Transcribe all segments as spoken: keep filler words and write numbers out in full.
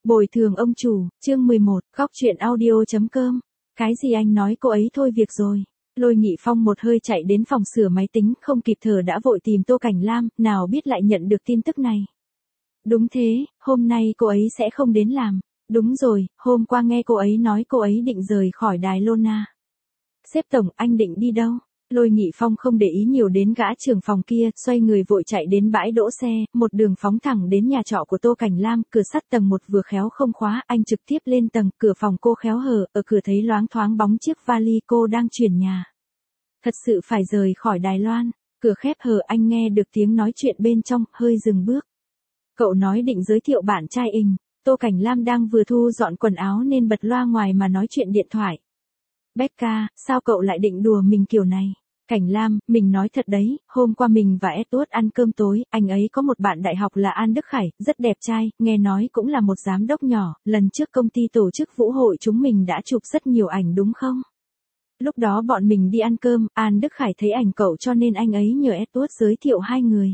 Bồi thường ông chủ, chương mười một, góc chuyện audio.com. Cái gì anh nói cô ấy thôi việc rồi. Lôi Nghị Phong một hơi chạy đến phòng sửa máy tính, không kịp thở đã vội tìm Tô Cảnh Lam, nào biết lại nhận được tin tức này. Đúng thế, hôm nay cô ấy sẽ không đến làm. Đúng rồi, hôm qua nghe cô ấy nói cô ấy định rời khỏi Đài Loan. Sếp tổng, anh định đi đâu? Lôi Nghị Phong không để ý nhiều đến gã trưởng phòng kia, xoay người vội chạy đến bãi đỗ xe, một đường phóng thẳng đến nhà trọ của Tô Cảnh Lam, cửa sắt tầng một vừa khéo không khóa, anh trực tiếp lên tầng, cửa phòng cô khéo hở, ở cửa thấy loáng thoáng bóng chiếc vali cô đang chuyển nhà. Thật sự phải rời khỏi Đài Loan, cửa khép hờ anh nghe được tiếng nói chuyện bên trong, hơi dừng bước. Cậu nói định giới thiệu bạn trai ình, Tô Cảnh Lam đang vừa thu dọn quần áo nên bật loa ngoài mà nói chuyện điện thoại. Becca, sao cậu lại định đùa mình kiểu này? Cảnh Lam, mình nói thật đấy, hôm qua mình và Edward ăn cơm tối, anh ấy có một bạn đại học là An Đức Khải, rất đẹp trai, nghe nói cũng là một giám đốc nhỏ, lần trước công ty tổ chức vũ hội chúng mình đã chụp rất nhiều ảnh đúng không? Lúc đó bọn mình đi ăn cơm, An Đức Khải thấy ảnh cậu cho nên anh ấy nhờ Edward giới thiệu hai người.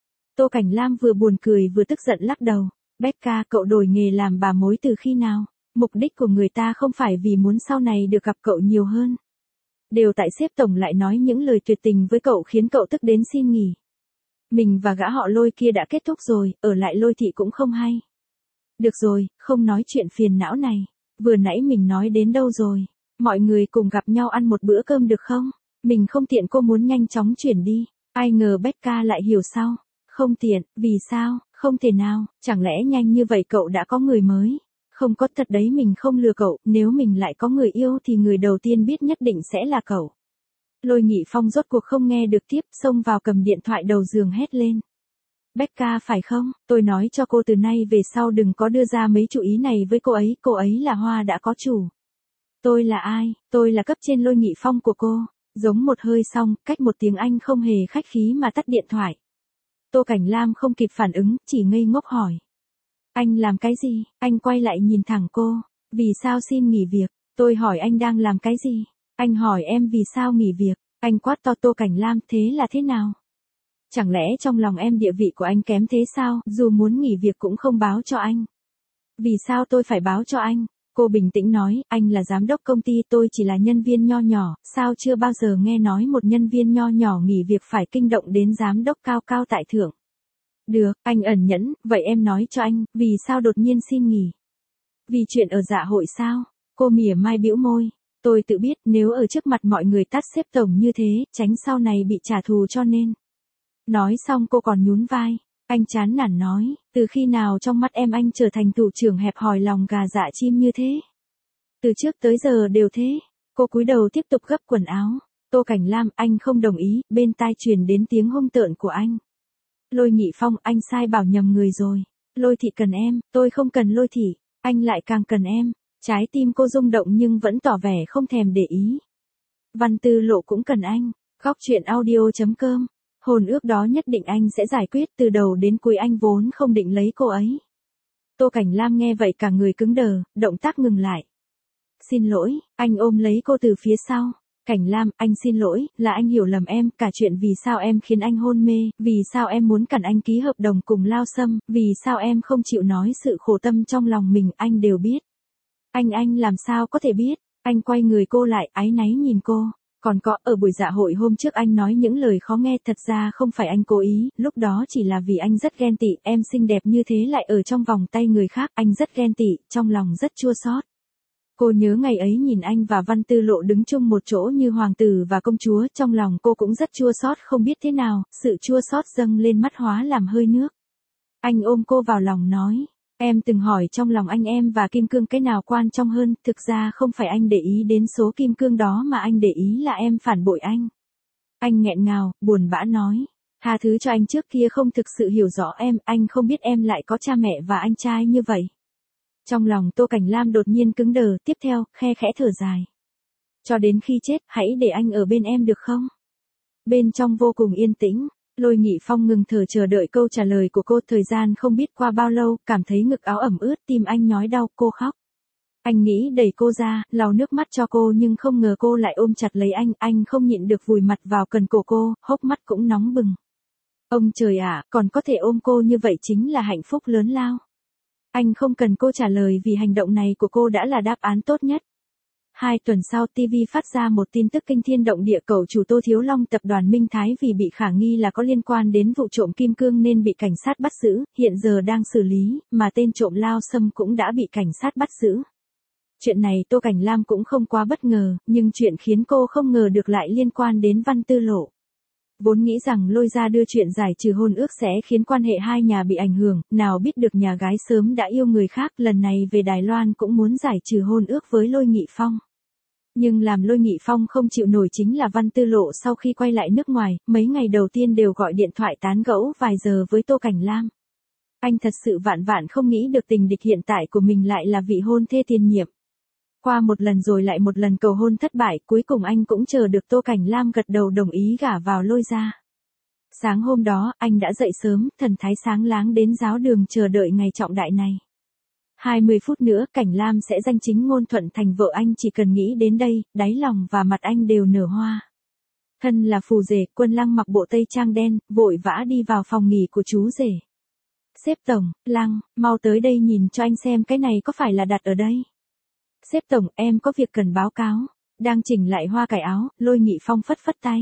Tô Cảnh Lam vừa buồn cười vừa tức giận lắc đầu. Becca, cậu đổi nghề làm bà mối từ khi nào? Mục đích của người ta không phải vì muốn sau này được gặp cậu nhiều hơn. Đều tại sếp tổng lại nói những lời tuyệt tình với cậu khiến cậu tức đến xin nghỉ. Mình và gã họ Lôi kia đã kết thúc rồi, ở lại Lôi thị cũng không hay. Được rồi, không nói chuyện phiền não này. Vừa nãy mình nói đến đâu rồi? Mọi người cùng gặp nhau ăn một bữa cơm được không? Mình không tiện, cô muốn nhanh chóng chuyển đi. Ai ngờ Becca lại hiểu sao? Không tiện, vì sao? Không thể nào, chẳng lẽ nhanh như vậy cậu đã có người mới? Không có, thật đấy, mình không lừa cậu, nếu mình lại có người yêu thì người đầu tiên biết nhất định sẽ là cậu. Lôi Nghị Phong rốt cuộc không nghe được tiếp, xông vào cầm điện thoại đầu giường hét lên. Becca phải không, tôi nói cho cô từ nay về sau đừng có đưa ra mấy chủ ý này với cô ấy, cô ấy là hoa đã có chủ. Tôi là ai, tôi là cấp trên Lôi Nghị Phong của cô, giống một hơi xong, cách một tiếng anh không hề khách khí mà tắt điện thoại. Tô Cảnh Lam không kịp phản ứng, chỉ ngây ngốc hỏi. Anh làm cái gì? Anh quay lại nhìn thẳng cô. Vì sao xin nghỉ việc? Tôi hỏi anh đang làm cái gì? Anh hỏi em vì sao nghỉ việc? Anh quát to. Tô Cảnh Lam, thế là thế nào? Chẳng lẽ trong lòng em địa vị của anh kém thế sao? Dù muốn nghỉ việc cũng không báo cho anh. Vì sao tôi phải báo cho anh? Cô bình tĩnh nói, anh là giám đốc công ty, tôi chỉ là nhân viên nho nhỏ, sao chưa bao giờ nghe nói một nhân viên nho nhỏ nghỉ việc phải kinh động đến giám đốc cao cao tại thượng. Được, anh ẩn nhẫn, vậy em nói cho anh, vì sao đột nhiên xin nghỉ? Vì chuyện ở dạ hội sao? Cô mỉa mai bĩu môi. Tôi tự biết nếu ở trước mặt mọi người tát sếp tổng như thế, tránh sau này bị trả thù cho nên. Nói xong cô còn nhún vai. Anh chán nản nói, từ khi nào trong mắt em anh trở thành thủ trưởng hẹp hòi lòng gà dạ chim như thế? Từ trước tới giờ đều thế. Cô cúi đầu tiếp tục gấp quần áo. Tô Cảnh Lam, anh không đồng ý, bên tai truyền đến tiếng hung tợn của anh. Lôi Nghị Phong, anh sai bảo nhầm người rồi. Lôi thị cần em, tôi không cần Lôi thị, anh lại càng cần em. Trái tim cô rung động nhưng vẫn tỏ vẻ không thèm để ý. Văn Tư Lộ cũng cần anh. Góc chuyện audio.com. Hôn ước đó nhất định anh sẽ giải quyết, từ đầu đến cuối anh vốn không định lấy cô ấy. Tô Cảnh Lam nghe vậy cả người cứng đờ, động tác ngừng lại. Xin lỗi, anh ôm lấy cô từ phía sau. Cảnh Lam, anh xin lỗi, là anh hiểu lầm em, cả chuyện vì sao em khiến anh hôn mê, vì sao em muốn cản anh ký hợp đồng cùng Lao Sâm, vì sao em không chịu nói sự khổ tâm trong lòng mình, anh đều biết. Anh anh làm sao có thể biết? Anh quay người cô lại, áy náy nhìn cô. Còn có, ở buổi dạ hội hôm trước anh nói những lời khó nghe, thật ra không phải anh cố ý, lúc đó chỉ là vì anh rất ghen tị, em xinh đẹp như thế lại ở trong vòng tay người khác, anh rất ghen tị, trong lòng rất chua xót. Cô nhớ ngày ấy nhìn anh và Văn Tư Lộ đứng chung một chỗ như hoàng tử và công chúa, trong lòng cô cũng rất chua xót, không biết thế nào, sự chua xót dâng lên mắt hóa làm hơi nước. Anh ôm cô vào lòng nói, em từng hỏi trong lòng anh em và kim cương cái nào quan trọng hơn, thực ra không phải anh để ý đến số kim cương đó mà anh để ý là em phản bội anh. Anh nghẹn ngào, buồn bã nói, tha thứ cho anh trước kia không thực sự hiểu rõ em, anh không biết em lại có cha mẹ và anh trai như vậy. Trong lòng Tô Cảnh Lam đột nhiên cứng đờ, tiếp theo, khe khẽ thở dài. Cho đến khi chết, hãy để anh ở bên em được không? Bên trong vô cùng yên tĩnh, Lôi Nghị Phong ngừng thở chờ đợi câu trả lời của cô, thời gian không biết qua bao lâu, cảm thấy ngực áo ẩm ướt, tim anh nhói đau, cô khóc. Anh nghĩ đẩy cô ra, lau nước mắt cho cô nhưng không ngờ cô lại ôm chặt lấy anh, anh không nhịn được vùi mặt vào cần cổ cô, hốc mắt cũng nóng bừng. Ông trời ạ, còn có thể ôm cô như vậy chính là hạnh phúc lớn lao. Anh không cần cô trả lời vì hành động này của cô đã là đáp án tốt nhất. Hai tuần sau ti vi phát ra một tin tức kinh thiên động địa, cậu chủ Tô Thiếu Long tập đoàn Minh Thái vì bị khả nghi là có liên quan đến vụ trộm kim cương nên bị cảnh sát bắt giữ, hiện giờ đang xử lý, mà tên trộm Lao Sâm cũng đã bị cảnh sát bắt giữ. Chuyện này Tô Cảnh Lam cũng không quá bất ngờ, nhưng chuyện khiến cô không ngờ được lại liên quan đến Văn Tư Lộ. Vốn nghĩ rằng Lôi Gia đưa chuyện giải trừ hôn ước sẽ khiến quan hệ hai nhà bị ảnh hưởng, nào biết được nhà gái sớm đã yêu người khác, lần này về Đài Loan cũng muốn giải trừ hôn ước với Lôi Nghị Phong. Nhưng làm Lôi Nghị Phong không chịu nổi chính là Văn Tư Lộ sau khi quay lại nước ngoài, mấy ngày đầu tiên đều gọi điện thoại tán gẫu vài giờ với Tô Cảnh Lam. Anh thật sự vạn vạn không nghĩ được tình địch hiện tại của mình lại là vị hôn thê tiền nhiệm. Qua một lần rồi lại một lần cầu hôn thất bại, cuối cùng anh cũng chờ được Tô Cảnh Lam gật đầu đồng ý gả vào Lôi Gia. Sáng hôm đó, anh đã dậy sớm, thần thái sáng láng đến giáo đường chờ đợi ngày trọng đại này. hai mươi phút nữa, Cảnh Lam sẽ danh chính ngôn thuận thành vợ anh, chỉ cần nghĩ đến đây, đáy lòng và mặt anh đều nở hoa. Thân là phù rể, Quân Lăng mặc bộ tây trang đen, vội vã đi vào phòng nghỉ của chú rể. Sếp tổng, Lăng, mau tới đây nhìn cho anh xem cái này có phải là đặt ở đây. Sếp tổng, em có việc cần báo cáo. Đang chỉnh lại hoa cài áo, Lôi Nghị Phong phất phất tay.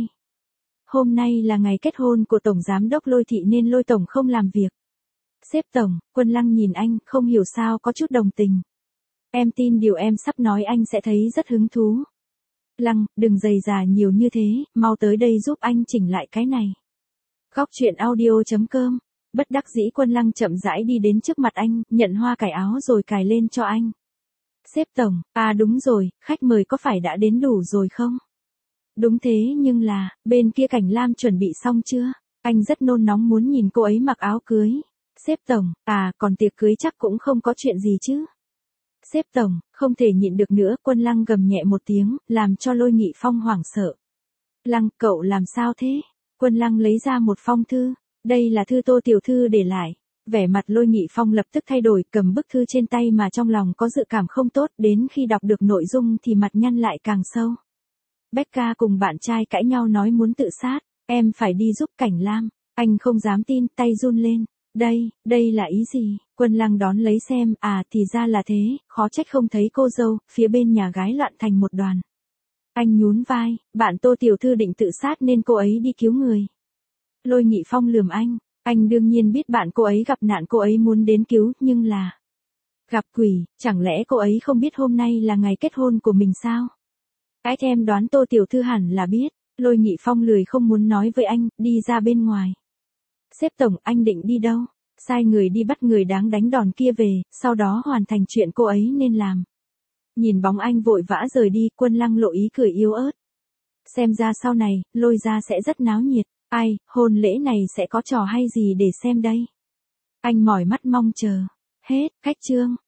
Hôm nay là ngày kết hôn của Tổng Giám đốc Lôi Thị nên Lôi Tổng không làm việc. Sếp tổng, Quân Lăng nhìn anh, không hiểu sao có chút đồng tình. Em tin điều em sắp nói anh sẽ thấy rất hứng thú. Lăng, đừng dày dà nhiều như thế, mau tới đây giúp anh chỉnh lại cái này. Góc truyện audio chấm com. Bất đắc dĩ Quân Lăng chậm rãi đi đến trước mặt anh, nhận hoa cài áo rồi cài lên cho anh. Sếp tổng, à đúng rồi, khách mời có phải đã đến đủ rồi không? Đúng thế nhưng là, bên kia Cảnh Lam chuẩn bị xong chưa? Anh rất nôn nóng muốn nhìn cô ấy mặc áo cưới. Sếp tổng, à còn tiệc cưới chắc cũng không có chuyện gì chứ? Sếp tổng, không thể nhịn được nữa, Quân Lăng gầm nhẹ một tiếng, làm cho Lôi Nghị Phong hoảng sợ. Lăng, cậu làm sao thế? Quân Lăng lấy ra một phong thư, đây là thư Tô tiểu thư để lại. Vẻ mặt Lôi Nghị Phong lập tức thay đổi, cầm bức thư trên tay mà trong lòng có dự cảm không tốt, đến khi đọc được nội dung thì mặt nhăn lại càng sâu. Becca cùng bạn trai cãi nhau nói muốn tự sát, em phải đi giúp Cảnh Lam, anh không dám tin, tay run lên. Đây, đây là ý gì? Quân Lăng đón lấy xem, à thì ra là thế, khó trách không thấy cô dâu, phía bên nhà gái loạn thành một đoàn. Anh nhún vai, bạn Tô tiểu thư định tự sát nên cô ấy đi cứu người. Lôi Nghị Phong lườm anh. Anh đương nhiên biết bạn cô ấy gặp nạn, cô ấy muốn đến cứu, nhưng là... Gặp quỷ, chẳng lẽ cô ấy không biết hôm nay là ngày kết hôn của mình sao? Cái em đoán Tô tiểu thư hẳn là biết. Lôi Nghị Phong lười không muốn nói với anh, đi ra bên ngoài. Sếp tổng, anh định đi đâu? Sai người đi bắt người đáng đánh đòn kia về, sau đó hoàn thành chuyện cô ấy nên làm. Nhìn bóng anh vội vã rời đi, Quân Lăng lộ ý cười yếu ớt. Xem ra sau này, Lôi Gia sẽ rất náo nhiệt. Ai, hôn lễ này sẽ có trò hay gì để xem đây? Anh mỏi mắt mong chờ. Hết, cách chương.